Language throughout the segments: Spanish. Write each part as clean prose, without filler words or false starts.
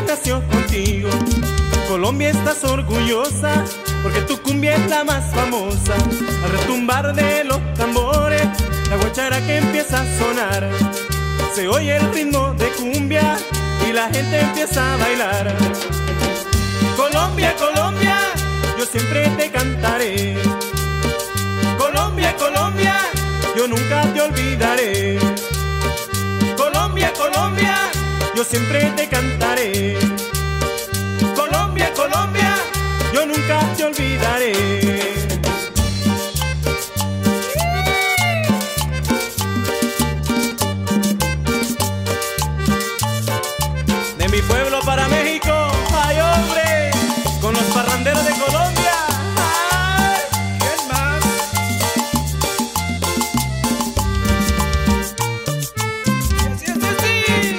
nació contigo. Colombia, estás orgullosa porque tu cumbia es la más famosa. Al retumbar de los tambores, la guachara que empieza a sonar, se oye el ritmo de cumbia y la gente empieza a bailar. Colombia, Colombia, yo siempre te cantaré. Colombia, Colombia, yo nunca te olvidaré. Colombia, Colombia, yo siempre te cantaré. Colombia, Colombia, yo nunca te olvidaré. De mi pueblo para México, ay hombre, con los parranderos de Colombia. Ay, ¿quién más? Sí, sí, sí,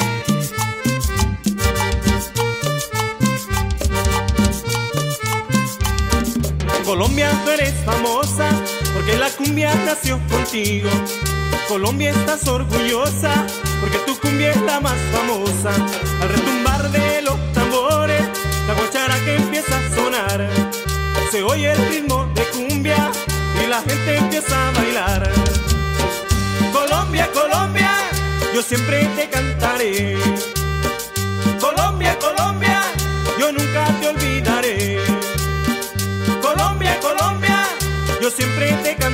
sí. Colombia, tú eres famosa porque la cumbia nació contigo. Colombia, estás orgullosa porque tu cumbia es la más famosa. Al retumbar de los tambores, la guachara que empieza a sonar, se oye el ritmo de cumbia y la gente empieza a bailar. Colombia, Colombia, yo siempre te cantaré. Colombia, Colombia, yo nunca te olvidaré. Colombia, Colombia, yo siempre te cantaré.